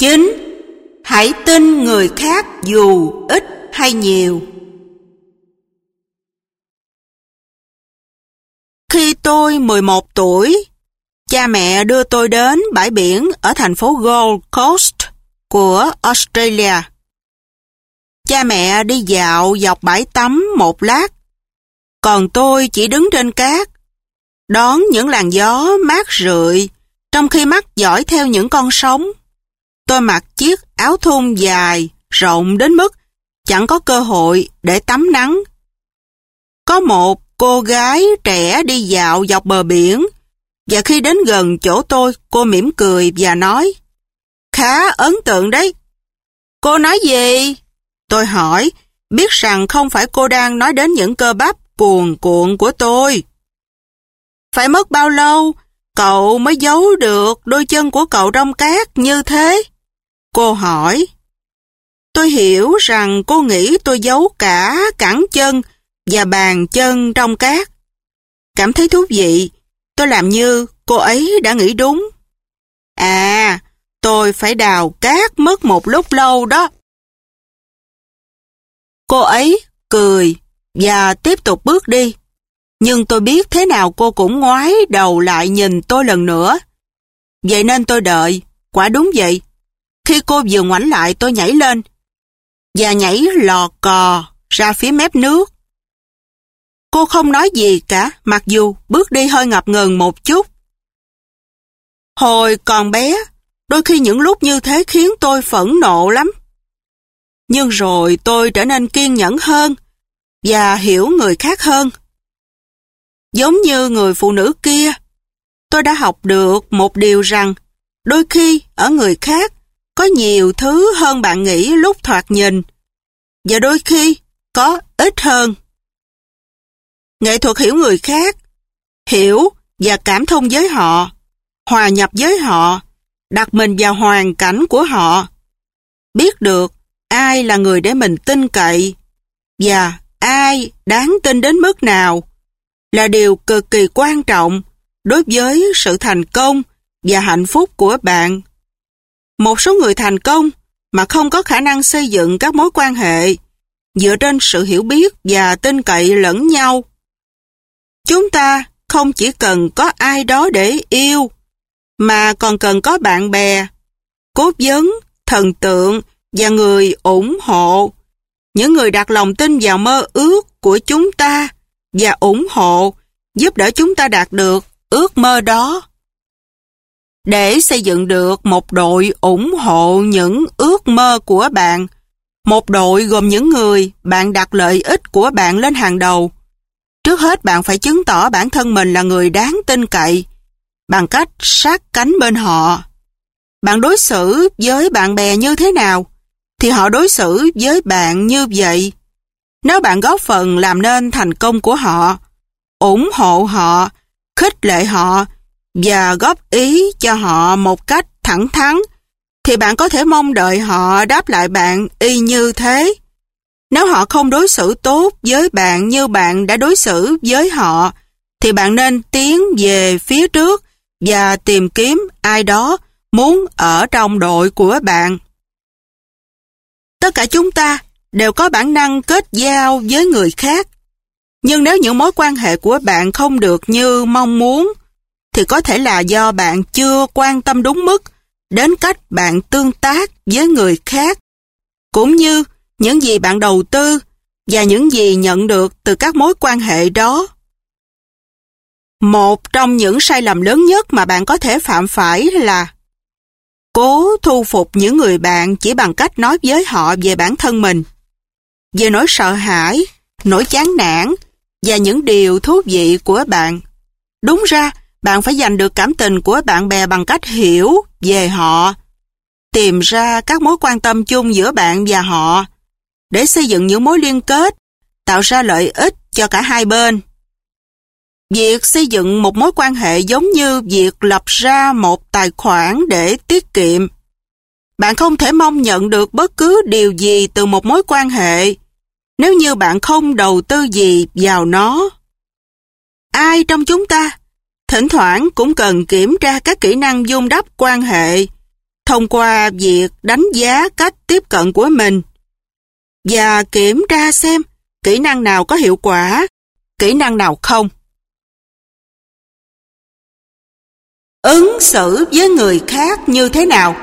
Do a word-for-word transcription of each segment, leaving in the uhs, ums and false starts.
Chín. Hãy tin người khác dù ít hay nhiều. Khi tôi mười một tuổi, cha mẹ đưa tôi đến bãi biển ở thành phố Gold Coast của Australia. Cha mẹ đi dạo dọc bãi tắm một lát, còn tôi chỉ đứng trên cát, đón những làn gió mát rượi, trong khi mắt dõi theo những con sóng. Tôi mặc chiếc áo thun dài, rộng đến mức chẳng có cơ hội để tắm nắng. Có một cô gái trẻ đi dạo dọc bờ biển, và khi đến gần chỗ tôi, cô mỉm cười và nói, khá ấn tượng đấy. Cô nói gì? Tôi hỏi, biết rằng không phải cô đang nói đến những cơ bắp cuồn cuộn của tôi. Phải mất bao lâu cậu mới giấu được đôi chân của cậu trong cát như thế? Cô hỏi. Tôi hiểu rằng cô nghĩ tôi giấu cả cẳng chân và bàn chân trong cát. Cảm thấy thú vị, tôi làm như cô ấy đã nghĩ đúng. À, tôi phải đào cát mất một lúc lâu đó. Cô ấy cười và tiếp tục bước đi. Nhưng tôi biết thế nào cô cũng ngoái đầu lại nhìn tôi lần nữa. Vậy nên tôi đợi, quả đúng vậy. Khi cô vừa ngoảnh lại tôi nhảy lên và nhảy lò cò ra phía mép nước. Cô không nói gì cả, mặc dù bước đi hơi ngập ngừng một chút. Hồi còn bé, đôi khi những lúc như thế khiến tôi phẫn nộ lắm. Nhưng rồi tôi trở nên kiên nhẫn hơn và hiểu người khác hơn. Giống như người phụ nữ kia, tôi đã học được một điều rằng đôi khi ở người khác có nhiều thứ hơn bạn nghĩ lúc thoạt nhìn, và đôi khi có ít hơn. Nghệ thuật hiểu người khác, hiểu và cảm thông với họ, hòa nhập với họ, đặt mình vào hoàn cảnh của họ, biết được ai là người để mình tin cậy và ai đáng tin đến mức nào là điều cực kỳ quan trọng đối với sự thành công và hạnh phúc của bạn. Một số người thành công mà không có khả năng xây dựng các mối quan hệ dựa trên sự hiểu biết và tin cậy lẫn nhau. Chúng ta không chỉ cần có ai đó để yêu, mà còn cần có bạn bè, cố vấn, thần tượng và người ủng hộ. Những người đặt lòng tin vào mơ ước của chúng ta và ủng hộ, giúp đỡ chúng ta đạt được ước mơ đó. Để xây dựng được một đội ủng hộ những ước mơ của bạn, một đội gồm những người bạn đặt lợi ích của bạn lên hàng đầu, trước hết bạn phải chứng tỏ bản thân mình là người đáng tin cậy bằng cách sát cánh bên họ. Bạn đối xử với bạn bè như thế nào, thì họ đối xử với bạn như vậy. Nếu bạn góp phần làm nên thành công của họ, ủng hộ họ, khích lệ họ và góp ý cho họ một cách thẳng thắn, thì bạn có thể mong đợi họ đáp lại bạn y như thế. Nếu họ không đối xử tốt với bạn như bạn đã đối xử với họ, thì bạn nên tiến về phía trước và tìm kiếm ai đó muốn ở trong đội của bạn. Tất cả chúng ta đều có bản năng kết giao với người khác. Nhưng nếu những mối quan hệ của bạn không được như mong muốn, thì có thể là do bạn chưa quan tâm đúng mức đến cách bạn tương tác với người khác, cũng như những gì bạn đầu tư và những gì nhận được từ các mối quan hệ đó. Một trong những sai lầm lớn nhất mà bạn có thể phạm phải là cố thu phục những người bạn chỉ bằng cách nói với họ về bản thân mình, về nỗi sợ hãi, nỗi chán nản và những điều thú vị của bạn. Đúng ra, bạn phải giành được cảm tình của bạn bè bằng cách hiểu về họ, tìm ra các mối quan tâm chung giữa bạn và họ, để xây dựng những mối liên kết, tạo ra lợi ích cho cả hai bên. Việc xây dựng một mối quan hệ giống như việc lập ra một tài khoản để tiết kiệm. Bạn không thể mong nhận được bất cứ điều gì từ một mối quan hệ nếu như bạn không đầu tư gì vào nó. Ai trong chúng ta thỉnh thoảng cũng cần kiểm tra các kỹ năng vun đắp quan hệ, thông qua việc đánh giá cách tiếp cận của mình và kiểm tra xem kỹ năng nào có hiệu quả, kỹ năng nào không. Ứng xử với người khác như thế nào?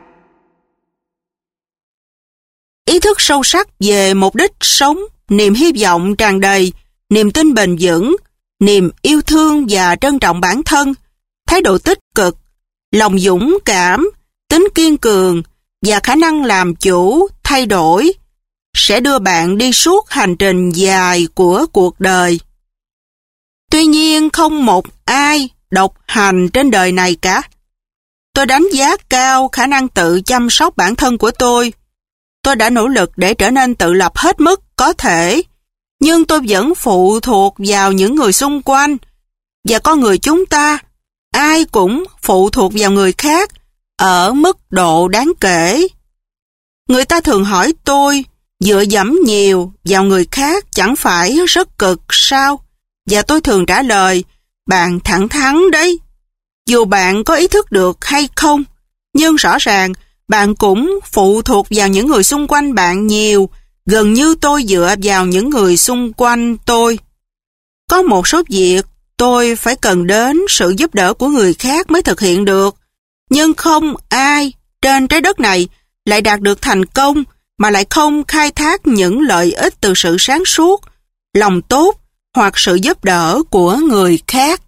Ý thức sâu sắc về mục đích sống, niềm hy vọng tràn đầy, niềm tin bền vững, niềm yêu thương và trân trọng bản thân, thái độ tích cực, lòng dũng cảm, tính kiên cường và khả năng làm chủ, thay đổi sẽ đưa bạn đi suốt hành trình dài của cuộc đời. Tuy nhiên không một ai độc hành trên đời này cả. Tôi đánh giá cao khả năng tự chăm sóc bản thân của tôi. Tôi đã nỗ lực để trở nên tự lập hết mức có thể, nhưng tôi vẫn phụ thuộc vào những người xung quanh, và con người chúng ta, ai cũng phụ thuộc vào người khác ở mức độ đáng kể. Người ta thường hỏi tôi, dựa dẫm nhiều vào người khác chẳng phải rất cực sao? Và tôi thường trả lời, bạn thẳng thắn đấy. Dù bạn có ý thức được hay không, nhưng rõ ràng bạn cũng phụ thuộc vào những người xung quanh bạn nhiều, gần như tôi dựa vào những người xung quanh tôi. Có một số việc tôi phải cần đến sự giúp đỡ của người khác mới thực hiện được, nhưng không ai trên trái đất này lại đạt được thành công mà lại không khai thác những lợi ích từ sự sáng suốt, lòng tốt hoặc sự giúp đỡ của người khác.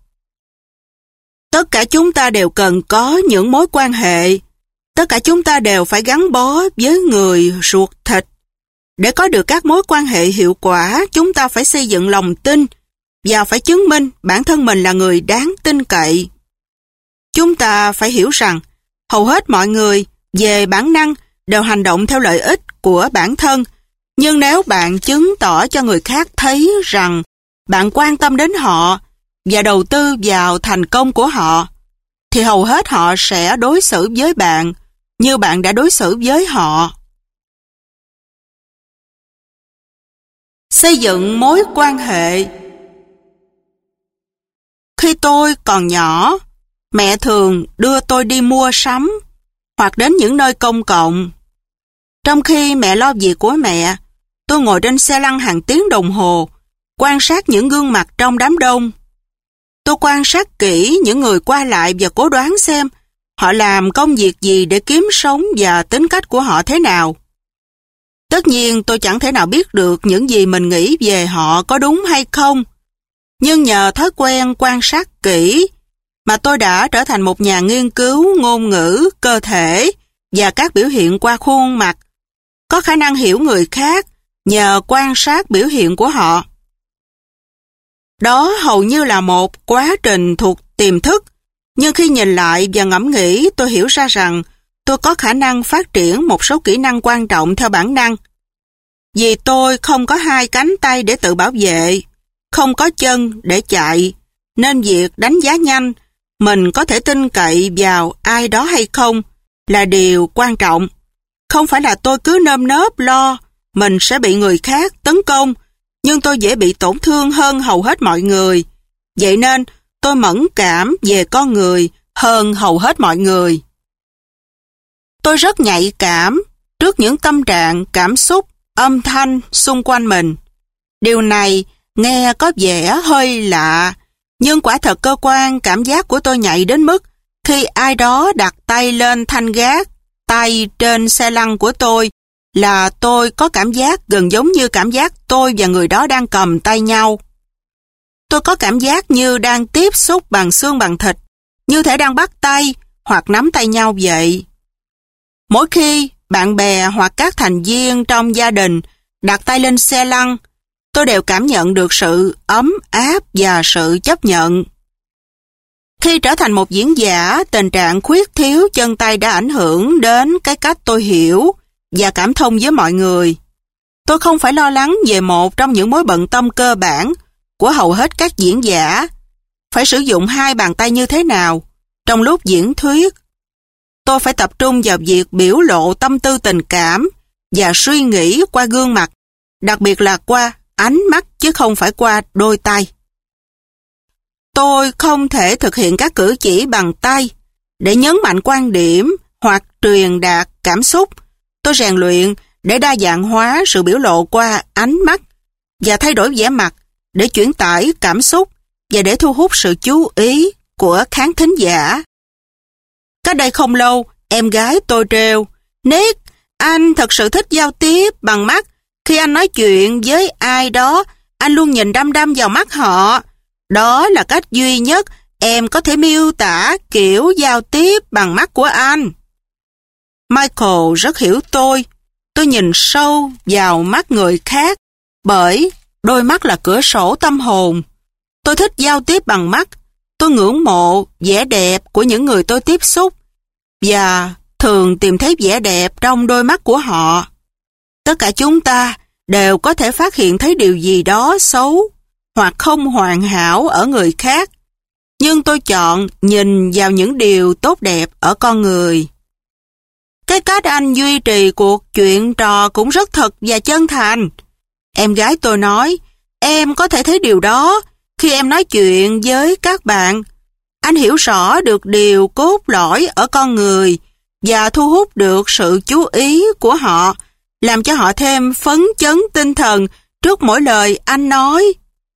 Tất cả chúng ta đều cần có những mối quan hệ. Tất cả chúng ta đều phải gắn bó với người ruột thịt. Để có được các mối quan hệ hiệu quả, chúng ta phải xây dựng lòng tin và phải chứng minh bản thân mình là người đáng tin cậy. Chúng ta phải hiểu rằng hầu hết mọi người về bản năng đều hành động theo lợi ích của bản thân, nhưng nếu bạn chứng tỏ cho người khác thấy rằng bạn quan tâm đến họ và đầu tư vào thành công của họ, thì hầu hết họ sẽ đối xử với bạn như bạn đã đối xử với họ. Xây dựng mối quan hệ. Khi tôi còn nhỏ, mẹ thường đưa tôi đi mua sắm hoặc đến những nơi công cộng. Trong khi mẹ lo việc của mẹ, tôi ngồi trên xe lăn hàng tiếng đồng hồ, quan sát những gương mặt trong đám đông. Tôi quan sát kỹ những người qua lại và cố đoán xem họ làm công việc gì để kiếm sống và tính cách của họ thế nào. Tất nhiên tôi chẳng thể nào biết được những gì mình nghĩ về họ có đúng hay không, nhưng nhờ thói quen quan sát kỹ mà tôi đã trở thành một nhà nghiên cứu ngôn ngữ, cơ thể và các biểu hiện qua khuôn mặt, có khả năng hiểu người khác nhờ quan sát biểu hiện của họ. Đó hầu như là một quá trình thuộc tiềm thức, nhưng khi nhìn lại và ngẫm nghĩ, tôi hiểu ra rằng tôi có khả năng phát triển một số kỹ năng quan trọng theo bản năng. Vì tôi không có hai cánh tay để tự bảo vệ, không có chân để chạy, nên việc đánh giá nhanh mình có thể tin cậy vào ai đó hay không là điều quan trọng. Không phải là tôi cứ nơm nớp lo mình sẽ bị người khác tấn công, nhưng tôi dễ bị tổn thương hơn hầu hết mọi người. Vậy nên tôi mẫn cảm về con người hơn hầu hết mọi người. Tôi rất nhạy cảm trước những tâm trạng, cảm xúc, âm thanh xung quanh mình. Điều này nghe có vẻ hơi lạ, nhưng quả thật cơ quan cảm giác của tôi nhạy đến mức khi ai đó đặt tay lên thanh gác tay trên xe lăn của tôi là tôi có cảm giác gần giống như cảm giác tôi và người đó đang cầm tay nhau. Tôi có cảm giác như đang tiếp xúc bằng xương bằng thịt, như thể đang bắt tay hoặc nắm tay nhau vậy. Mỗi khi bạn bè hoặc các thành viên trong gia đình đặt tay lên xe lăn, tôi đều cảm nhận được sự ấm áp và sự chấp nhận. Khi trở thành một diễn giả, tình trạng khuyết thiếu chân tay đã ảnh hưởng đến cái cách tôi hiểu và cảm thông với mọi người. Tôi không phải lo lắng về một trong những mối bận tâm cơ bản của hầu hết các diễn giả, phải sử dụng hai bàn tay như thế nào trong lúc diễn thuyết. Tôi phải tập trung vào việc biểu lộ tâm tư tình cảm và suy nghĩ qua gương mặt, đặc biệt là qua ánh mắt chứ không phải qua đôi tay. Tôi không thể thực hiện các cử chỉ bằng tay để nhấn mạnh quan điểm hoặc truyền đạt cảm xúc. Tôi rèn luyện để đa dạng hóa sự biểu lộ qua ánh mắt và thay đổi vẻ mặt để chuyển tải cảm xúc và để thu hút sự chú ý của khán thính giả. Cách đây không lâu, em gái tôi trêu, Nick, anh thật sự thích giao tiếp bằng mắt. Khi anh nói chuyện với ai đó, anh luôn nhìn đăm đăm vào mắt họ. Đó là cách duy nhất em có thể miêu tả kiểu giao tiếp bằng mắt của anh. Michael rất hiểu tôi. Tôi nhìn sâu vào mắt người khác bởi đôi mắt là cửa sổ tâm hồn. Tôi thích giao tiếp bằng mắt. Tôi ngưỡng mộ vẻ đẹp của những người tôi tiếp xúc và thường tìm thấy vẻ đẹp trong đôi mắt của họ. Tất cả chúng ta đều có thể phát hiện thấy điều gì đó xấu hoặc không hoàn hảo ở người khác. Nhưng tôi chọn nhìn vào những điều tốt đẹp ở con người. Cái cách anh duy trì cuộc chuyện trò cũng rất thật và chân thành. Em gái tôi nói, em có thể thấy điều đó khi em nói chuyện với các bạn. Anh hiểu rõ được điều cốt lõi ở con người và thu hút được sự chú ý của họ, làm cho họ thêm phấn chấn tinh thần trước mỗi lời anh nói.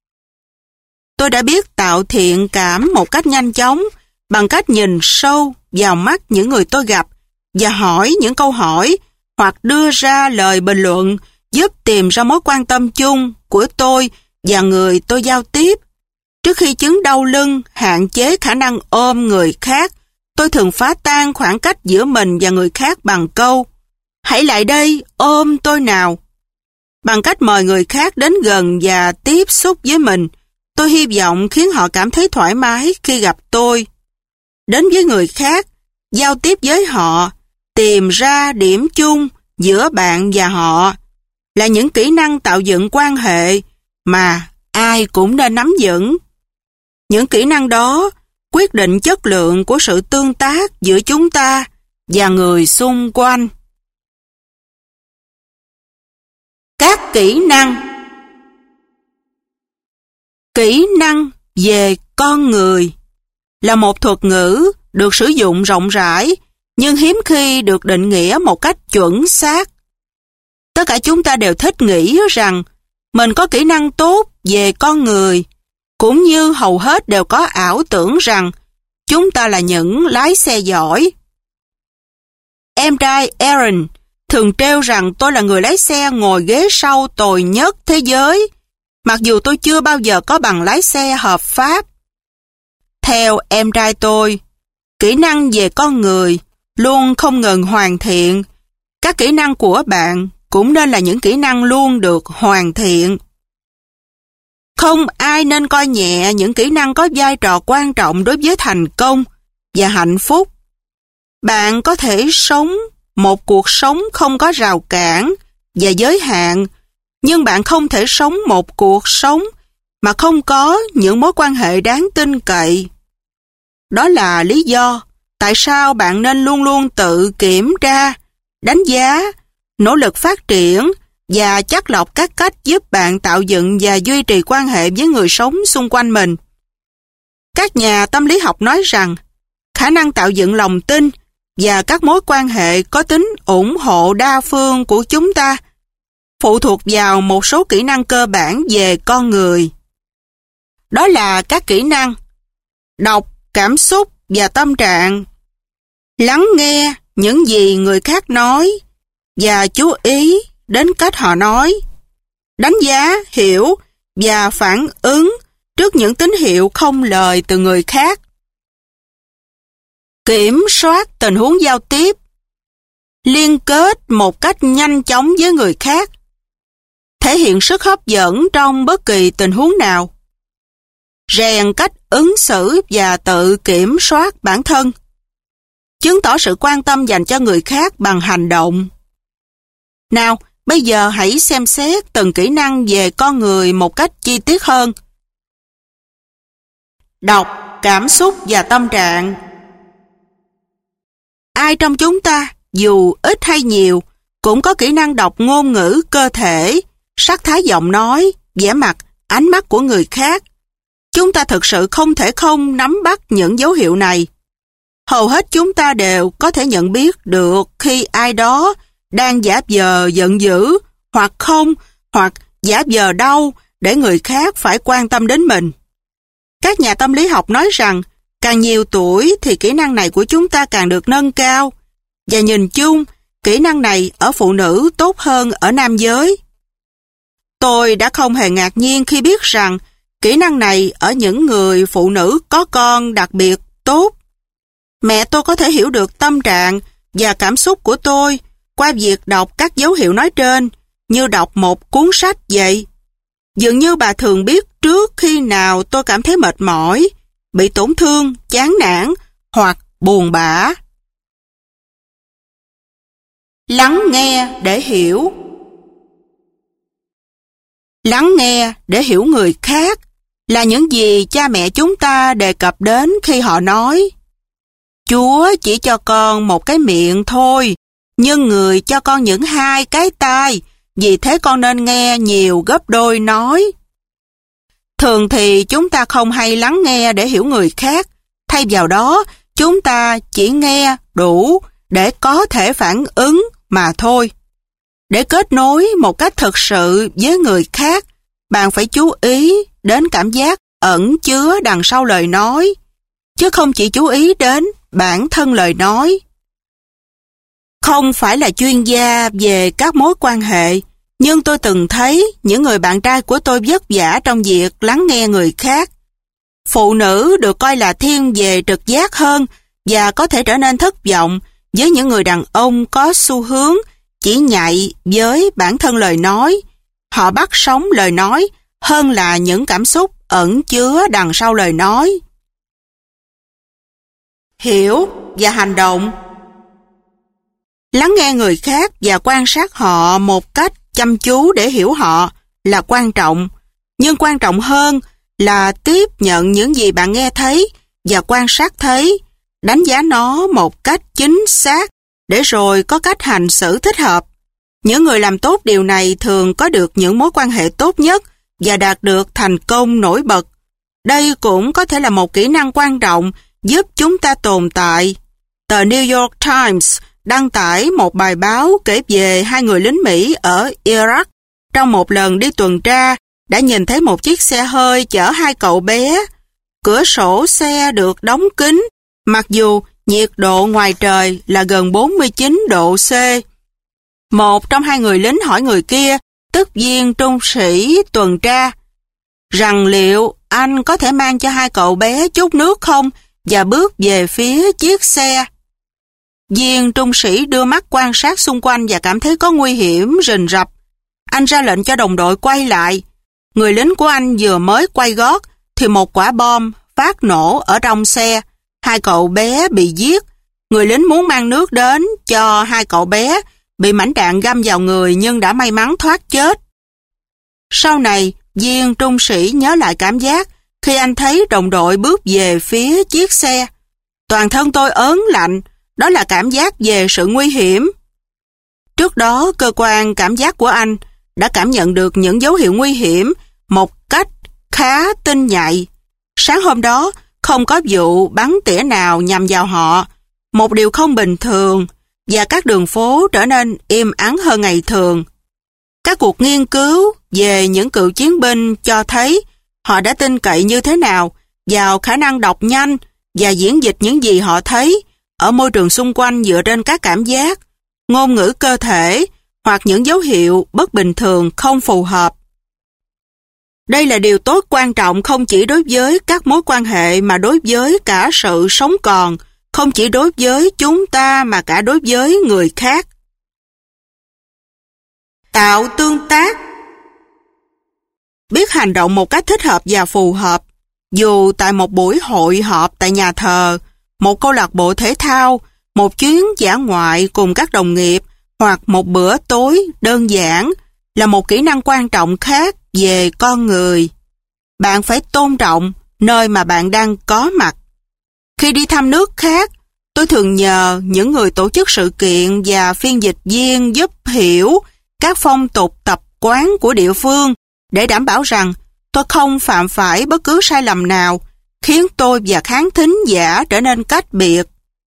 Tôi đã biết tạo thiện cảm một cách nhanh chóng bằng cách nhìn sâu vào mắt những người tôi gặp và hỏi những câu hỏi hoặc đưa ra lời bình luận giúp tìm ra mối quan tâm chung của tôi và người tôi giao tiếp. Trước khi chứng đau lưng hạn chế khả năng ôm người khác, tôi thường phá tan khoảng cách giữa mình và người khác bằng câu, hãy lại đây, ôm tôi nào. Bằng cách mời người khác đến gần và tiếp xúc với mình, tôi hy vọng khiến họ cảm thấy thoải mái khi gặp tôi. Đến với người khác, giao tiếp với họ, tìm ra điểm chung giữa bạn và họ là những kỹ năng tạo dựng quan hệ mà ai cũng nên nắm vững. Những kỹ năng đó quyết định chất lượng của sự tương tác giữa chúng ta và người xung quanh. Các kỹ năng. Kỹ năng về con người là một thuật ngữ được sử dụng rộng rãi nhưng hiếm khi được định nghĩa một cách chuẩn xác. Tất cả chúng ta đều thích nghĩ rằng mình có kỹ năng tốt về con người, cũng như hầu hết đều có ảo tưởng rằng chúng ta là những lái xe giỏi. Em trai Aaron thường trêu rằng tôi là người lái xe ngồi ghế sau tồi nhất thế giới, mặc dù tôi chưa bao giờ có bằng lái xe hợp pháp. Theo em trai tôi, kỹ năng về con người luôn không ngừng hoàn thiện. Các kỹ năng của bạn cũng nên là những kỹ năng luôn được hoàn thiện. Không ai nên coi nhẹ những kỹ năng có vai trò quan trọng đối với thành công và hạnh phúc. Bạn có thể sống một cuộc sống không có rào cản và giới hạn, nhưng bạn không thể sống một cuộc sống mà không có những mối quan hệ đáng tin cậy. Đó là lý do tại sao bạn nên luôn luôn tự kiểm tra, đánh giá, nỗ lực phát triển và chắt lọc các cách giúp bạn tạo dựng và duy trì quan hệ với người sống xung quanh mình. Các nhà tâm lý học nói rằng khả năng tạo dựng lòng tin và các mối quan hệ có tính ủng hộ đa phương của chúng ta phụ thuộc vào một số kỹ năng cơ bản về con người. Đó là các kỹ năng đọc cảm xúc và tâm trạng, lắng nghe những gì người khác nói và chú ý đến cách họ nói, đánh giá, hiểu và phản ứng trước những tín hiệu không lời từ người khác. Kiểm soát tình huống giao tiếp, liên kết một cách nhanh chóng với người khác, thể hiện sức hấp dẫn trong bất kỳ tình huống nào, rèn cách ứng xử và tự kiểm soát bản thân, chứng tỏ sự quan tâm dành cho người khác bằng hành động. Nào, bây giờ hãy xem xét từng kỹ năng về con người một cách chi tiết hơn. Đọc cảm xúc và tâm trạng. Ai trong chúng ta, dù ít hay nhiều, cũng có kỹ năng đọc ngôn ngữ cơ thể, sắc thái giọng nói, vẻ mặt, ánh mắt của người khác. Chúng ta thực sự không thể không nắm bắt những dấu hiệu này. hầu hết chúng ta đều có thể nhận biết được khi ai đó đang giả vờ giận dữ, hoặc không, hoặc giả vờ đau để người khác phải quan tâm đến mình. Các nhà tâm lý học nói rằng càng nhiều tuổi thì kỹ năng này của chúng ta càng được nâng cao, và nhìn chung, kỹ năng này ở phụ nữ tốt hơn ở nam giới. Tôi đã không hề ngạc nhiên khi biết rằng kỹ năng này ở những người phụ nữ có con đặc biệt tốt. Mẹ tôi có thể hiểu được tâm trạng và cảm xúc của tôi qua việc đọc các dấu hiệu nói trên, như đọc một cuốn sách vậy. Dường như bà thường biết trước khi nào tôi cảm thấy mệt mỏi, bị tổn thương, chán nản hoặc buồn bã. Lắng nghe để hiểu. Lắng nghe để hiểu người khác là những gì cha mẹ chúng ta đề cập đến khi họ nói: Chúa chỉ cho con một cái miệng thôi, nhưng người cho con những hai cái tai, vì thế con nên nghe nhiều gấp đôi nói. Thường thì chúng ta không hay lắng nghe để hiểu người khác, thay vào đó chúng ta chỉ nghe đủ để có thể phản ứng mà thôi. Để kết nối một cách thực sự với người khác, bạn phải chú ý đến cảm giác ẩn chứa đằng sau lời nói, chứ không chỉ chú ý đến bản thân lời nói. Không phải là chuyên gia về các mối quan hệ, nhưng tôi từng thấy những người bạn trai của tôi vất vả trong việc lắng nghe người khác. Phụ nữ được coi là thiên về trực giác hơn và có thể trở nên thất vọng với những người đàn ông có xu hướng chỉ nhạy với bản thân lời nói. Họ bắt sống lời nói hơn là những cảm xúc ẩn chứa đằng sau lời nói. Hiểu và hành động. Lắng nghe người khác và quan sát họ một cách chăm chú để hiểu họ là quan trọng, nhưng quan trọng hơn là tiếp nhận những gì bạn nghe thấy và quan sát thấy, đánh giá nó một cách chính xác để rồi có cách hành xử thích hợp. Những người làm tốt điều này thường có được những mối quan hệ tốt nhất và đạt được thành công nổi bật. Đây cũng có thể là một kỹ năng quan trọng giúp chúng ta tồn tại. Tờ New York Times đăng tải một bài báo kể về hai người lính Mỹ ở Iraq trong một lần đi tuần tra đã nhìn thấy một chiếc xe hơi chở hai cậu bé. Cửa sổ xe được đóng kín, mặc dù nhiệt độ ngoài trời là gần bốn mươi chín độ C. Một trong hai người lính hỏi người kia, tức viên trung sĩ tuần tra, rằng liệu anh có thể mang cho hai cậu bé chút nước không, và bước về phía chiếc xe. Viên trung sĩ đưa mắt quan sát xung quanh và cảm thấy có nguy hiểm rình rập. Anh ra lệnh cho đồng đội quay lại. Người lính của anh vừa mới quay gót thì một quả bom phát nổ ở trong xe. Hai cậu bé bị giết. Người lính muốn mang nước đến cho hai cậu bé, bị mảnh đạn găm vào người nhưng đã may mắn thoát chết. Sau này, viên trung sĩ nhớ lại cảm giác khi anh thấy đồng đội bước về phía chiếc xe. Toàn thân tôi ớn lạnh, đó là cảm giác về sự nguy hiểm. Trước đó, cơ quan cảm giác của anh đã cảm nhận được những dấu hiệu nguy hiểm một cách khá tinh nhạy. Sáng hôm đó, không có vụ bắn tỉa nào nhằm vào họ, một điều không bình thường, và các đường phố trở nên im ắng hơn ngày thường. Các cuộc nghiên cứu về những cựu chiến binh cho thấy họ đã tin cậy như thế nào vào khả năng đọc nhanh và diễn dịch những gì họ thấy ở môi trường xung quanh dựa trên các cảm giác, ngôn ngữ cơ thể hoặc những dấu hiệu bất bình thường không phù hợp. Đây là điều tốt quan trọng không chỉ đối với các mối quan hệ mà đối với cả sự sống còn, không chỉ đối với chúng ta mà cả đối với người khác. Tạo tương tác. Biết hành động một cách thích hợp và phù hợp, dù tại một buổi hội họp tại nhà thờ, một câu lạc bộ thể thao, một chuyến dã ngoại cùng các đồng nghiệp hoặc một bữa tối đơn giản, là một kỹ năng quan trọng khác về con người. Bạn phải tôn trọng nơi mà bạn đang có mặt. Khi đi thăm nước khác, tôi thường nhờ những người tổ chức sự kiện và phiên dịch viên giúp hiểu các phong tục tập quán của địa phương để đảm bảo rằng tôi không phạm phải bất cứ sai lầm nào khiến tôi và khán thính giả trở nên cách biệt.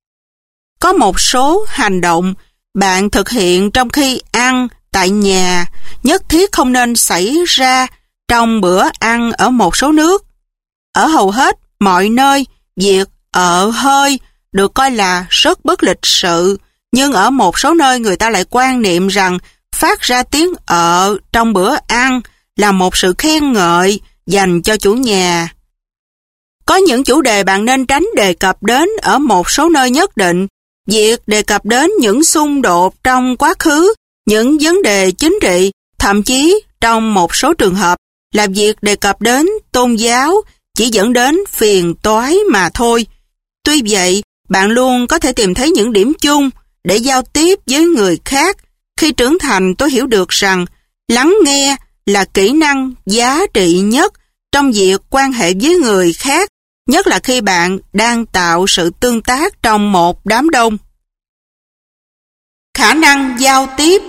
Có một số hành động bạn thực hiện trong khi ăn tại nhà nhất thiết không nên xảy ra trong bữa ăn ở một số nước. Ở hầu hết mọi nơi, việc ợ hơi được coi là rất bất lịch sự, nhưng ở một số nơi người ta lại quan niệm rằng phát ra tiếng ợ trong bữa ăn là một sự khen ngợi dành cho chủ nhà. Có những chủ đề bạn nên tránh đề cập đến ở một số nơi nhất định. Việc đề cập đến những xung đột trong quá khứ, những vấn đề chính trị, thậm chí trong một số trường hợp là việc đề cập đến tôn giáo chỉ dẫn đến phiền toái mà thôi. Tuy vậy, bạn luôn có thể tìm thấy những điểm chung để giao tiếp với người khác. Khi trưởng thành, tôi hiểu được rằng lắng nghe là kỹ năng giá trị nhất trong việc quan hệ với người khác, nhất là khi bạn đang tạo sự tương tác trong một đám đông. Khả năng giao tiếp.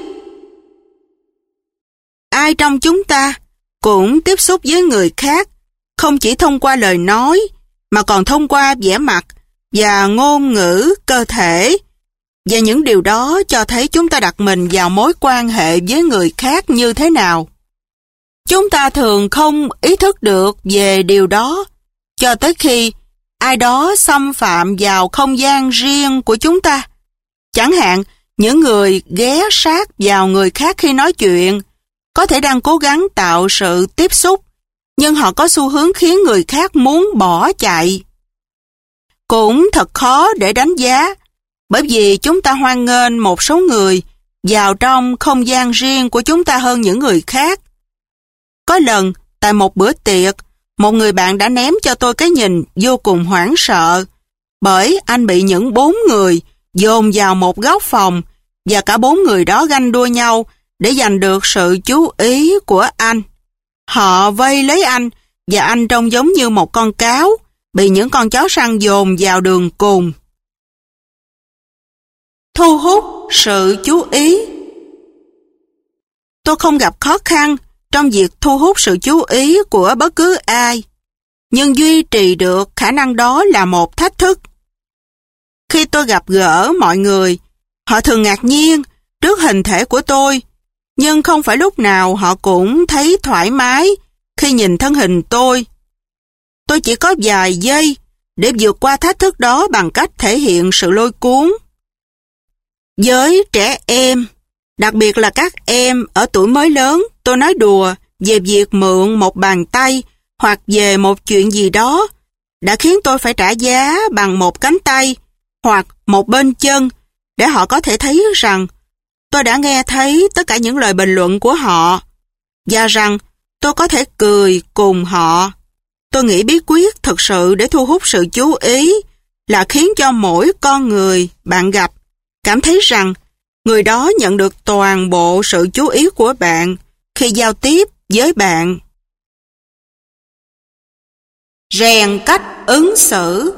Ai trong chúng ta cũng tiếp xúc với người khác, không chỉ thông qua lời nói, mà còn thông qua vẻ mặt và ngôn ngữ cơ thể. Và những điều đó cho thấy chúng ta đặt mình vào mối quan hệ với người khác như thế nào. Chúng ta thường không ý thức được về điều đó, cho tới khi ai đó xâm phạm vào không gian riêng của chúng ta. Chẳng hạn, những người ghé sát vào người khác khi nói chuyện, có thể đang cố gắng tạo sự tiếp xúc, nhưng họ có xu hướng khiến người khác muốn bỏ chạy. Cũng thật khó để đánh giá, bởi vì chúng ta hoan nghênh một số người vào trong không gian riêng của chúng ta hơn những người khác. Có lần, tại một bữa tiệc, một người bạn đã ném cho tôi cái nhìn vô cùng hoảng sợ, bởi anh bị những bốn người dồn vào một góc phòng, và cả bốn người đó ganh đua nhau để giành được sự chú ý của anh. Họ vây lấy anh, và anh trông giống như một con cáo, bị những con chó săn dồn vào đường cùng. Thu hút sự chú ý. Tôi không gặp khó khăn trong việc thu hút sự chú ý của bất cứ ai, nhưng duy trì được khả năng đó là một thách thức. Khi tôi gặp gỡ mọi người, họ thường ngạc nhiên trước hình thể của tôi, nhưng không phải lúc nào họ cũng thấy thoải mái khi nhìn thân hình tôi. Tôi chỉ có vài giây để vượt qua thách thức đó bằng cách thể hiện sự lôi cuốn. Với trẻ em, đặc biệt là các em ở tuổi mới lớn, tôi nói đùa về việc mượn một bàn tay hoặc về một chuyện gì đó đã khiến tôi phải trả giá bằng một cánh tay hoặc một bên chân để họ có thể thấy rằng tôi đã nghe thấy tất cả những lời bình luận của họ và rằng tôi có thể cười cùng họ. Tôi nghĩ bí quyết thực sự để thu hút sự chú ý là khiến cho mỗi con người bạn gặp cảm thấy rằng người đó nhận được toàn bộ sự chú ý của bạn khi giao tiếp với bạn. Rèn cách ứng xử.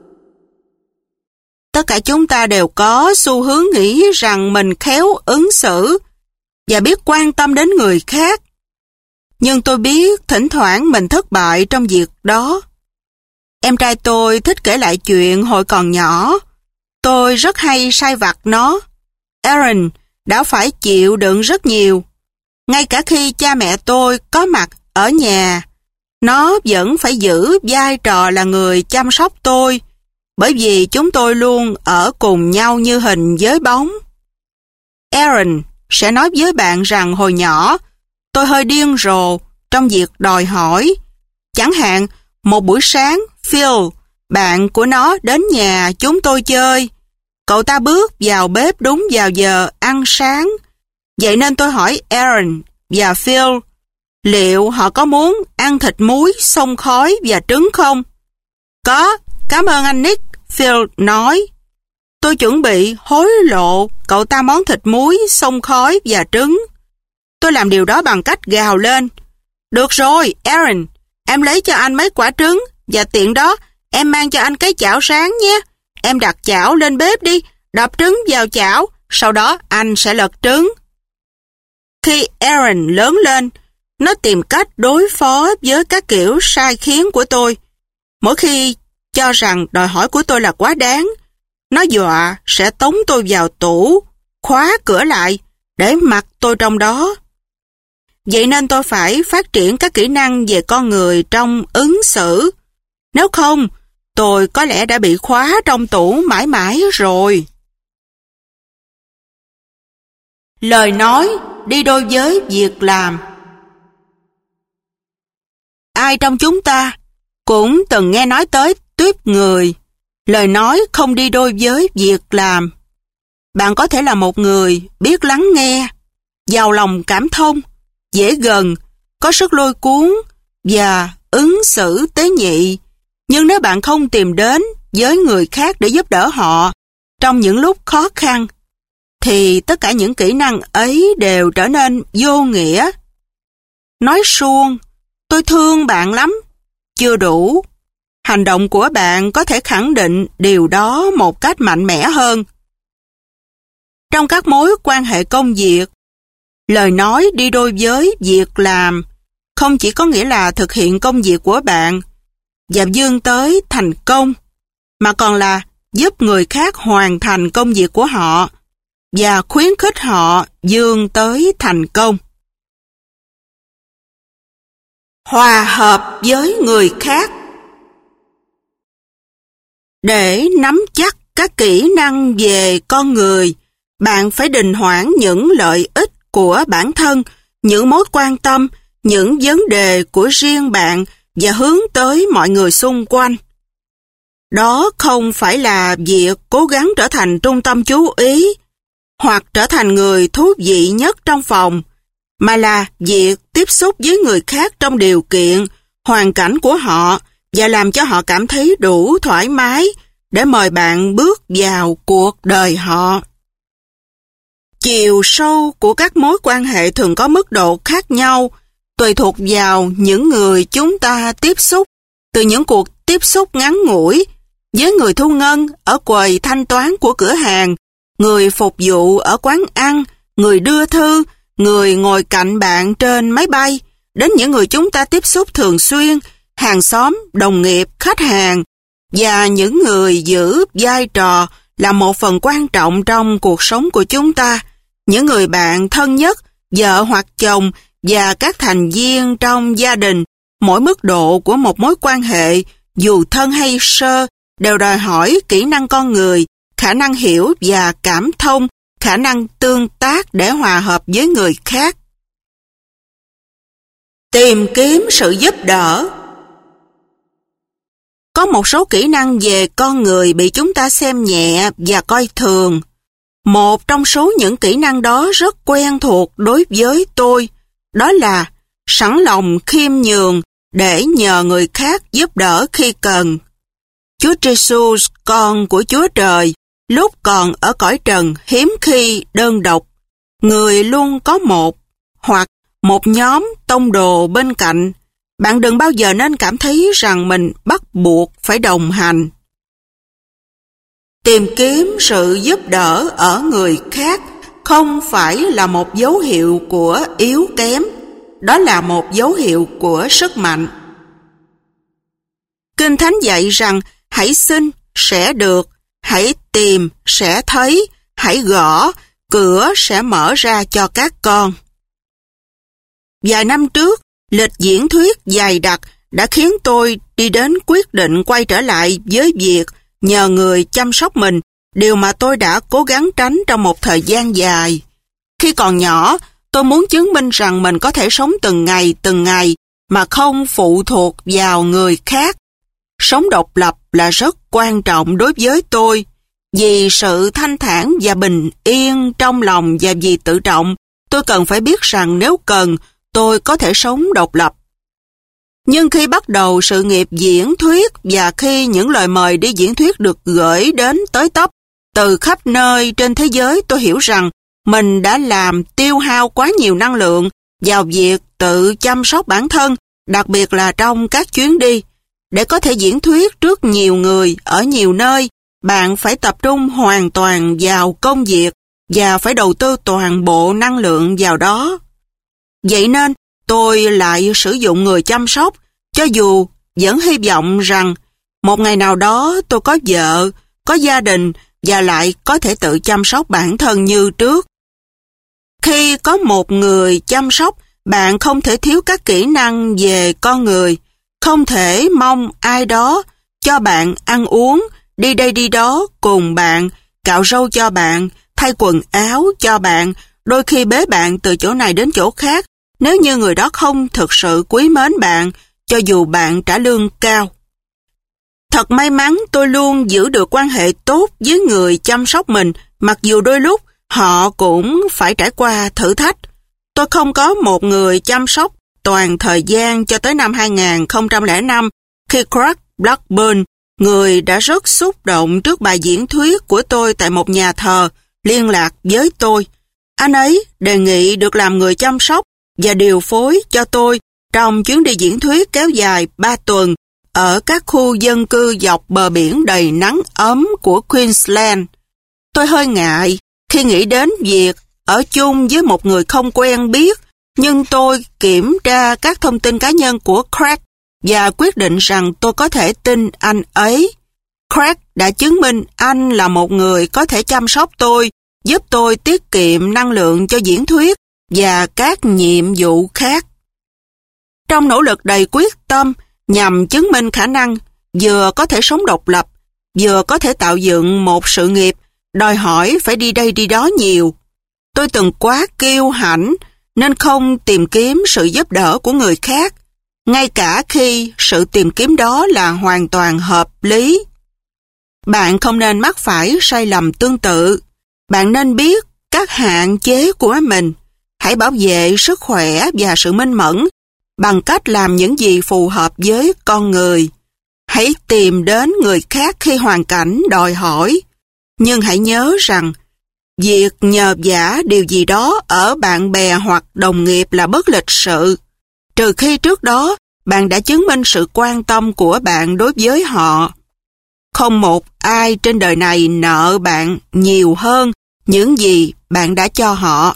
Tất cả chúng ta đều có xu hướng nghĩ rằng mình khéo ứng xử và biết quan tâm đến người khác. Nhưng tôi biết thỉnh thoảng mình thất bại trong việc đó. Em trai tôi thích kể lại chuyện hồi còn nhỏ. Tôi rất hay sai vặt nó. Aaron đã phải chịu đựng rất nhiều. Ngay cả khi cha mẹ tôi có mặt ở nhà, nó vẫn phải giữ vai trò là người chăm sóc tôi, bởi vì chúng tôi luôn ở cùng nhau như hình với bóng. Aaron sẽ nói với bạn rằng hồi nhỏ, tôi hơi điên rồ trong việc đòi hỏi. Chẳng hạn, một buổi sáng, Phil, bạn của nó đến nhà chúng tôi chơi. Cậu ta bước vào bếp đúng vào giờ ăn sáng. Vậy nên tôi hỏi Aaron và Phil, liệu họ có muốn ăn thịt muối, xông khói và trứng không? Có, cảm ơn anh Nick, Phil nói. Tôi chuẩn bị hối lộ cậu ta món thịt muối, xông khói và trứng. Tôi làm điều đó bằng cách gào lên. Được rồi, Aaron, em lấy cho anh mấy quả trứng và tiện đó em mang cho anh cái chảo sáng nhé. Em đặt chảo lên bếp đi, đập trứng vào chảo, sau đó anh sẽ lật trứng. Khi Aaron lớn lên, nó tìm cách đối phó với các kiểu sai khiến của tôi. Mỗi khi cho rằng đòi hỏi của tôi là quá đáng, Nó dọa sẽ tống tôi vào tủ, khóa cửa lại, để mặc tôi trong đó. Vậy nên tôi phải phát triển các kỹ năng về con người trong ứng xử. Nếu không, tôi có lẽ đã bị khóa trong tủ mãi mãi rồi. Lời nói đi đôi với việc làm. Ai trong chúng ta cũng từng nghe nói tới tuýp người, lời nói không đi đôi với việc làm. Bạn có thể là một người biết lắng nghe, giàu lòng cảm thông, dễ gần, có sức lôi cuốn và ứng xử tế nhị. Nhưng nếu bạn không tìm đến với người khác để giúp đỡ họ trong những lúc khó khăn, thì tất cả những kỹ năng ấy đều trở nên vô nghĩa. Nói suông, tôi thương bạn lắm, chưa đủ. Hành động của bạn có thể khẳng định điều đó một cách mạnh mẽ hơn. Trong các mối quan hệ công việc, lời nói đi đôi với việc làm không chỉ có nghĩa là thực hiện công việc của bạn và vươn tới thành công, mà còn là giúp người khác hoàn thành công việc của họ và khuyến khích họ vươn tới thành công. Hòa hợp với người khác. Để nắm chắc các kỹ năng về con người, bạn phải đình hoãn những lợi ích của bản thân, những mối quan tâm, những vấn đề của riêng bạn và hướng tới mọi người xung quanh. Đó không phải là việc cố gắng trở thành trung tâm chú ý hoặc trở thành người thú vị nhất trong phòng, mà là việc tiếp xúc với người khác trong điều kiện, hoàn cảnh của họ và làm cho họ cảm thấy đủ thoải mái để mời bạn bước vào cuộc đời họ. Chiều sâu của các mối quan hệ thường có mức độ khác nhau, tùy thuộc vào những người chúng ta tiếp xúc, từ những cuộc tiếp xúc ngắn ngủi với người thu ngân ở quầy thanh toán của cửa hàng, người phục vụ ở quán ăn, người đưa thư, người ngồi cạnh bạn trên máy bay, đến những người chúng ta tiếp xúc thường xuyên, hàng xóm, đồng nghiệp, khách hàng, và những người giữ vai trò là một phần quan trọng trong cuộc sống của chúng ta, những người bạn thân nhất, vợ hoặc chồng và các thành viên trong gia đình. Mỗi mức độ của một mối quan hệ, dù thân hay sơ, đều đòi hỏi kỹ năng con người, khả năng hiểu và cảm thông, khả năng tương tác để hòa hợp với người khác. Tìm kiếm sự giúp đỡ. Có một số kỹ năng về con người bị chúng ta xem nhẹ và coi thường. Một trong số những kỹ năng đó rất quen thuộc đối với tôi, đó là sẵn lòng khiêm nhường để nhờ người khác giúp đỡ khi cần. Chúa Giêsu, con của Chúa Trời, lúc còn ở cõi trần hiếm khi đơn độc. Người luôn có một hoặc một nhóm tông đồ bên cạnh. Bạn đừng bao giờ nên cảm thấy rằng mình bắt buộc phải đồng hành. Tìm kiếm sự giúp đỡ ở người khác không phải là một dấu hiệu của yếu kém, đó là một dấu hiệu của sức mạnh. Kinh Thánh dạy rằng hãy xin sẽ được, hãy tìm sẽ thấy, hãy gõ, cửa sẽ mở ra cho các con. Vài năm trước, lịch diễn thuyết dày đặc đã khiến tôi đi đến quyết định quay trở lại với việc nhờ người chăm sóc mình, điều mà tôi đã cố gắng tránh trong một thời gian dài. Khi còn nhỏ, tôi muốn chứng minh rằng mình có thể sống từng ngày từng ngày mà không phụ thuộc vào người khác. Sống độc lập là rất quan trọng đối với tôi. Vì sự thanh thản và bình yên trong lòng và vì tự trọng, tôi cần phải biết rằng nếu cần, tôi có thể sống độc lập. Nhưng khi bắt đầu sự nghiệp diễn thuyết và khi những lời mời đi diễn thuyết được gửi đến tới tấp từ khắp nơi trên thế giới, tôi hiểu rằng mình đã làm tiêu hao quá nhiều năng lượng vào việc tự chăm sóc bản thân, đặc biệt là trong các chuyến đi. Để có thể diễn thuyết trước nhiều người ở nhiều nơi, bạn phải tập trung hoàn toàn vào công việc và phải đầu tư toàn bộ năng lượng vào đó. Vậy nên, tôi lại sử dụng người chăm sóc, cho dù vẫn hy vọng rằng một ngày nào đó tôi có vợ, có gia đình và lại có thể tự chăm sóc bản thân như trước. Khi có một người chăm sóc, bạn không thể thiếu các kỹ năng về con người, không thể mong ai đó cho bạn ăn uống, đi đây đi đó cùng bạn, cạo râu cho bạn, thay quần áo cho bạn, đôi khi bế bạn từ chỗ này đến chỗ khác, nếu như người đó không thực sự quý mến bạn, cho dù bạn trả lương cao. Thật may mắn tôi luôn giữ được quan hệ tốt với người chăm sóc mình, mặc dù đôi lúc họ cũng phải trải qua thử thách. Tôi không có một người chăm sóc toàn thời gian cho tới năm hai nghìn không trăm lẻ năm, khi Craig Blackburn, người đã rất xúc động trước bài diễn thuyết của tôi tại một nhà thờ, liên lạc với tôi. Anh ấy đề nghị được làm người chăm sóc và điều phối cho tôi trong chuyến đi diễn thuyết kéo dài ba tuần ở các khu dân cư dọc bờ biển đầy nắng ấm của Queensland. Tôi hơi ngại khi nghĩ đến việc ở chung với một người không quen biết, nhưng tôi kiểm tra các thông tin cá nhân của Craig và quyết định rằng tôi có thể tin anh ấy. Craig đã chứng minh anh là một người có thể chăm sóc tôi, giúp tôi tiết kiệm năng lượng cho diễn thuyết và các nhiệm vụ khác. Trong nỗ lực đầy quyết tâm nhằm chứng minh khả năng vừa có thể sống độc lập, vừa có thể tạo dựng một sự nghiệp, đòi hỏi phải đi đây đi đó nhiều. Tôi từng quá kiêu hãnh nên không tìm kiếm sự giúp đỡ của người khác, ngay cả khi sự tìm kiếm đó là hoàn toàn hợp lý. Bạn không nên mắc phải sai lầm tương tự. Bạn nên biết các hạn chế của mình. Hãy bảo vệ sức khỏe và sự minh mẫn bằng cách làm những gì phù hợp với con người. Hãy tìm đến người khác khi hoàn cảnh đòi hỏi. Nhưng hãy nhớ rằng, việc nhờ vả điều gì đó ở bạn bè hoặc đồng nghiệp là bất lịch sự, trừ khi trước đó bạn đã chứng minh sự quan tâm của bạn đối với họ. Không một ai trên đời này nợ bạn nhiều hơn những gì bạn đã cho họ.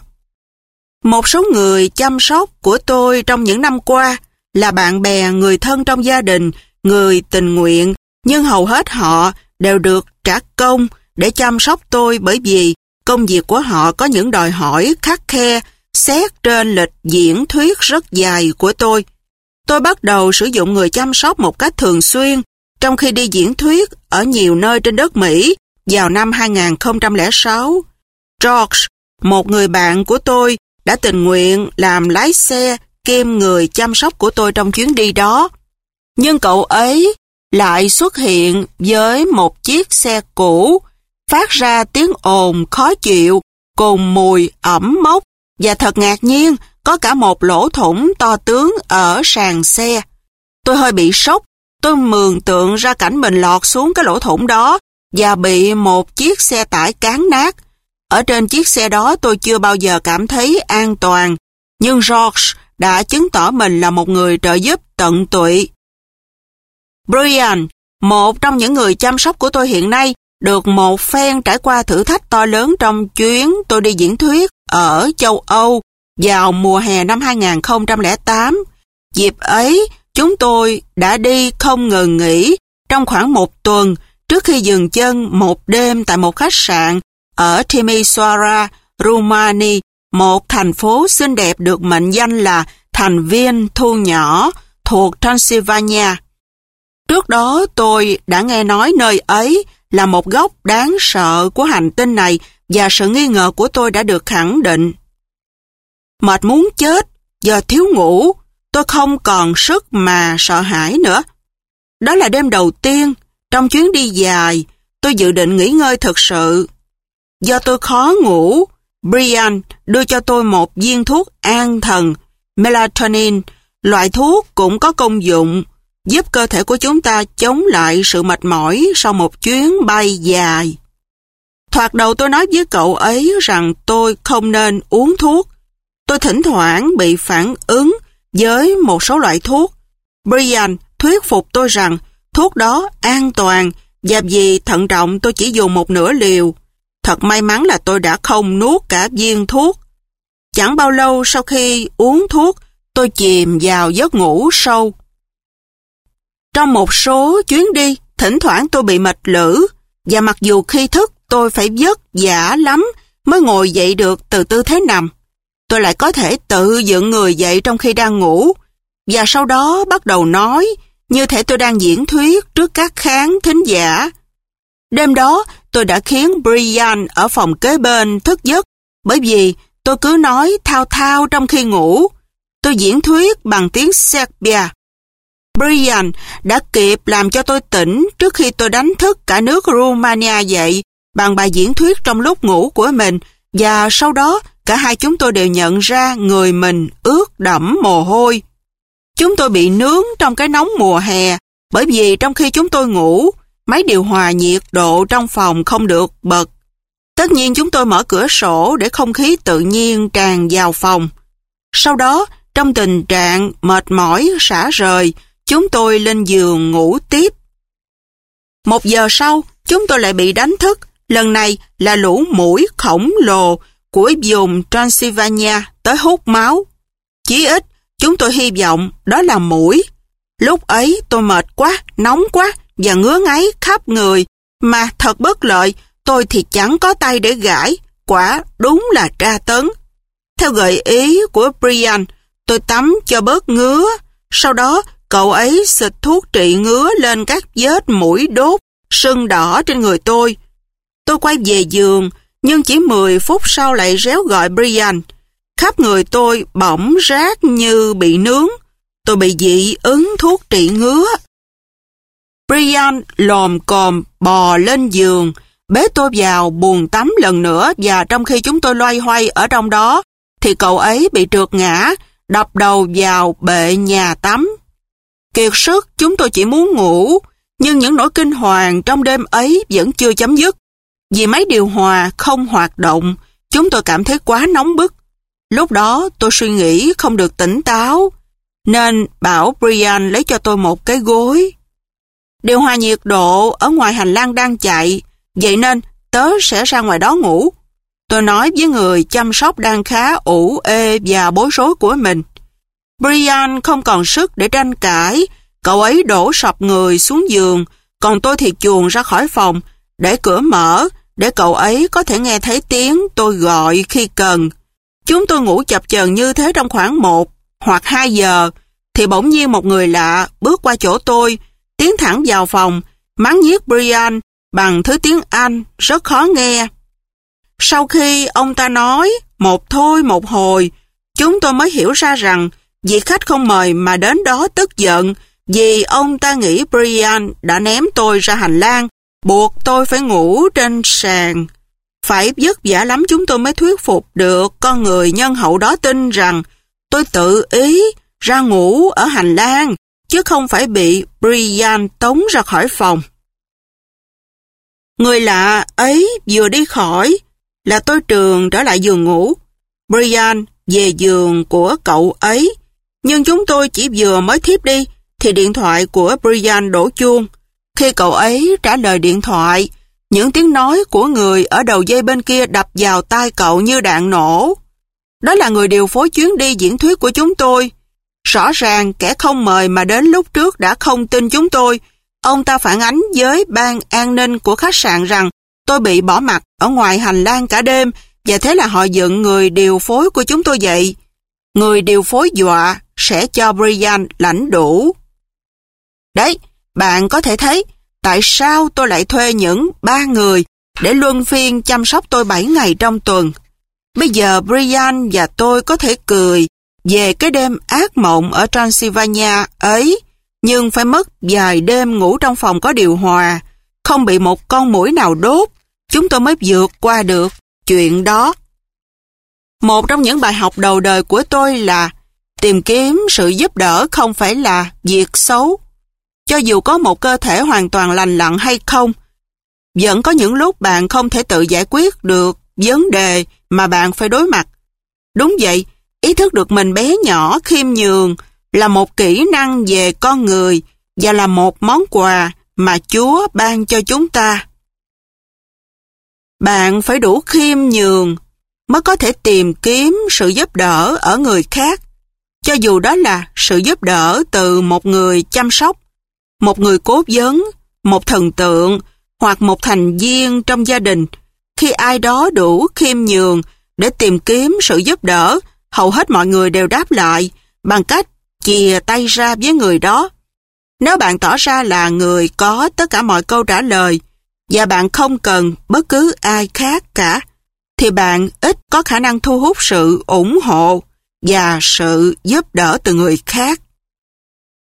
Một số người chăm sóc của tôi trong những năm qua là bạn bè, người thân trong gia đình, người tình nguyện, nhưng hầu hết họ đều được trả công để chăm sóc tôi bởi vì công việc của họ có những đòi hỏi khắt khe xét trên lịch diễn thuyết rất dài của tôi. Tôi bắt đầu sử dụng người chăm sóc một cách thường xuyên trong khi đi diễn thuyết ở nhiều nơi trên đất Mỹ vào năm hai nghìn không trăm lẻ sáu. George, một người bạn của tôi, đã tình nguyện làm lái xe kiêm người chăm sóc của tôi trong chuyến đi đó. Nhưng cậu ấy lại xuất hiện với một chiếc xe cũ, phát ra tiếng ồn khó chịu cùng mùi ẩm mốc, và thật ngạc nhiên có cả một lỗ thủng to tướng ở sàn xe. Tôi hơi bị sốc. Tôi mường tượng ra cảnh mình lọt xuống cái lỗ thủng đó và bị một chiếc xe tải cán nát. Ở trên chiếc xe đó tôi chưa bao giờ cảm thấy an toàn, nhưng George đã chứng tỏ mình là một người trợ giúp tận tụy. Brian, một trong những người chăm sóc của tôi hiện nay, được một phen trải qua thử thách to lớn trong chuyến tôi đi diễn thuyết ở châu Âu vào mùa hè năm hai nghìn không trăm lẻ tám. Dịp ấy, chúng tôi đã đi không ngừng nghỉ trong khoảng một tuần trước khi dừng chân một đêm tại một khách sạn ở Timisoara, Rumani, một thành phố xinh đẹp được mệnh danh là thành viên thu nhỏ thuộc Transylvania. Trước đó tôi đã nghe nói nơi ấy là một góc đáng sợ của hành tinh này và sự nghi ngờ của tôi đã được khẳng định. Mệt muốn chết, do thiếu ngủ, tôi không còn sức mà sợ hãi nữa. Đó là đêm đầu tiên trong chuyến đi dài, tôi dự định nghỉ ngơi thực sự. Do tôi khó ngủ, Brian đưa cho tôi một viên thuốc an thần, melatonin. Loại thuốc cũng có công dụng giúp cơ thể của chúng ta chống lại sự mệt mỏi sau một chuyến bay dài. Thoạt đầu tôi nói với cậu ấy rằng tôi không nên uống thuốc. Tôi thỉnh thoảng bị phản ứng với một số loại thuốc. Brian thuyết phục tôi rằng thuốc đó an toàn và vì thận trọng tôi chỉ dùng một nửa liều. Thật may mắn là tôi đã không nuốt cả viên thuốc. Chẳng bao lâu sau khi uống thuốc, tôi chìm vào giấc ngủ sâu. Trong một số chuyến đi, thỉnh thoảng tôi bị mệt lử, và mặc dù khi thức tôi phải vất vả lắm mới ngồi dậy được từ tư thế nằm. Tôi lại có thể tự dựng người dậy trong khi đang ngủ, và sau đó bắt đầu nói, như thể tôi đang diễn thuyết trước các khán thính giả. Đêm đó, tôi đã khiến Brian ở phòng kế bên thức giấc, bởi vì tôi cứ nói thao thao trong khi ngủ. Tôi diễn thuyết bằng tiếng Serbia. Brian đã kịp làm cho tôi tỉnh trước khi tôi đánh thức cả nước Romania dậy bằng bài diễn thuyết trong lúc ngủ của mình, và sau đó cả hai chúng tôi đều nhận ra người mình ướt đẫm mồ hôi. Chúng tôi bị nướng trong cái nóng mùa hè, bởi vì trong khi chúng tôi ngủ, máy điều hòa nhiệt độ trong phòng không được bật. Tất nhiên chúng tôi mở cửa sổ để không khí tự nhiên tràn vào phòng. Sau đó, trong tình trạng mệt mỏi, rã rời, chúng tôi lên giường ngủ tiếp. Một giờ sau, chúng tôi lại bị đánh thức, lần này là lũ muỗi khổng lồ của vùng Transylvania tới hút máu. Chí ít, chúng tôi hy vọng đó là muỗi. Lúc ấy tôi mệt quá, nóng quá và ngứa ngáy khắp người, mà thật bất lợi, tôi thì chẳng có tay để gãi, quả đúng là tra tấn. Theo gợi ý của Brian, tôi tắm cho bớt ngứa, sau đó cậu ấy xịt thuốc trị ngứa lên các vết mũi đốt, sưng đỏ trên người tôi. Tôi quay về giường, nhưng chỉ mười phút sau lại réo gọi Brian. Khắp người tôi bỏng rát như bị nướng. Tôi bị dị ứng thuốc trị ngứa. Brian lồm cồm bò lên giường, bế tôi vào buồng tắm lần nữa, và trong khi chúng tôi loay hoay ở trong đó, thì cậu ấy bị trượt ngã, đập đầu vào bệ nhà tắm. Kiệt sức, chúng tôi chỉ muốn ngủ, nhưng những nỗi kinh hoàng trong đêm ấy vẫn chưa chấm dứt. Vì máy điều hòa không hoạt động, chúng tôi cảm thấy quá nóng bức. Lúc đó tôi suy nghĩ không được tỉnh táo, nên bảo Brian lấy cho tôi một cái gối. Điều hòa nhiệt độ ở ngoài hành lang đang chạy, vậy nên tớ sẽ ra ngoài đó ngủ. Tôi nói với người chăm sóc đang khá ủ ê và bối rối của mình. Brian không còn sức để tranh cãi, cậu ấy đổ sập người xuống giường, còn tôi thì chuồn ra khỏi phòng, để cửa mở, để cậu ấy có thể nghe thấy tiếng tôi gọi khi cần. Chúng tôi ngủ chập chờn như thế trong khoảng một hoặc hai giờ, thì bỗng nhiên một người lạ bước qua chỗ tôi, tiến thẳng vào phòng, mắng nhiếc Brian bằng thứ tiếng Anh rất khó nghe. Sau khi ông ta nói một thôi một hồi, chúng tôi mới hiểu ra rằng vị khách không mời mà đến đó tức giận vì ông ta nghĩ Brian đã ném tôi ra hành lang, buộc tôi phải ngủ trên sàn. Phải vất vả lắm chúng tôi mới thuyết phục được con người nhân hậu đó tin rằng tôi tự ý ra ngủ ở hành lang, chứ không phải bị Brian tống ra khỏi phòng. Người lạ ấy vừa đi khỏi là tôi trường trở lại giường ngủ. Brian về giường của cậu ấy, nhưng chúng tôi chỉ vừa mới thiếp đi thì điện thoại của Brian đổ chuông. Khi cậu ấy trả lời điện thoại, những tiếng nói của người ở đầu dây bên kia đập vào tai cậu như đạn nổ. Đó là người điều phối chuyến đi diễn thuyết của chúng tôi. Rõ ràng kẻ không mời mà đến lúc trước đã không tin chúng tôi. Ông ta phản ánh với ban an ninh của khách sạn rằng tôi bị bỏ mặc ở ngoài hành lang cả đêm, và thế là họ dựng người điều phối của chúng tôi dậy. Người điều phối dọa sẽ cho Brian lãnh đủ. Đấy, bạn có thể thấy tại sao tôi lại thuê những ba người để luân phiên chăm sóc tôi bảy ngày trong tuần. Bây giờ Brian và tôi có thể cười về cái đêm ác mộng ở Transylvania ấy, nhưng phải mất vài đêm ngủ trong phòng có điều hòa, không bị một con muỗi nào đốt, chúng tôi mới vượt qua được chuyện đó. Một trong những bài học đầu đời của tôi là tìm kiếm sự giúp đỡ không phải là việc xấu. Cho dù có một cơ thể hoàn toàn lành lặn hay không, vẫn có những lúc bạn không thể tự giải quyết được vấn đề mà bạn phải đối mặt. Đúng vậy, ý thức được mình bé nhỏ, khiêm nhường là một kỹ năng về con người và là một món quà mà Chúa ban cho chúng ta. Bạn phải đủ khiêm nhường mới có thể tìm kiếm sự giúp đỡ ở người khác, cho dù đó là sự giúp đỡ từ một người chăm sóc, một người cố vấn, một thần tượng, hoặc một thành viên trong gia đình, khi ai đó đủ khiêm nhường để tìm kiếm sự giúp đỡ, hầu hết mọi người đều đáp lại bằng cách chìa tay ra với người đó. Nếu bạn tỏ ra là người có tất cả mọi câu trả lời và bạn không cần bất cứ ai khác cả, thì bạn ít có khả năng thu hút sự ủng hộ và sự giúp đỡ từ người khác.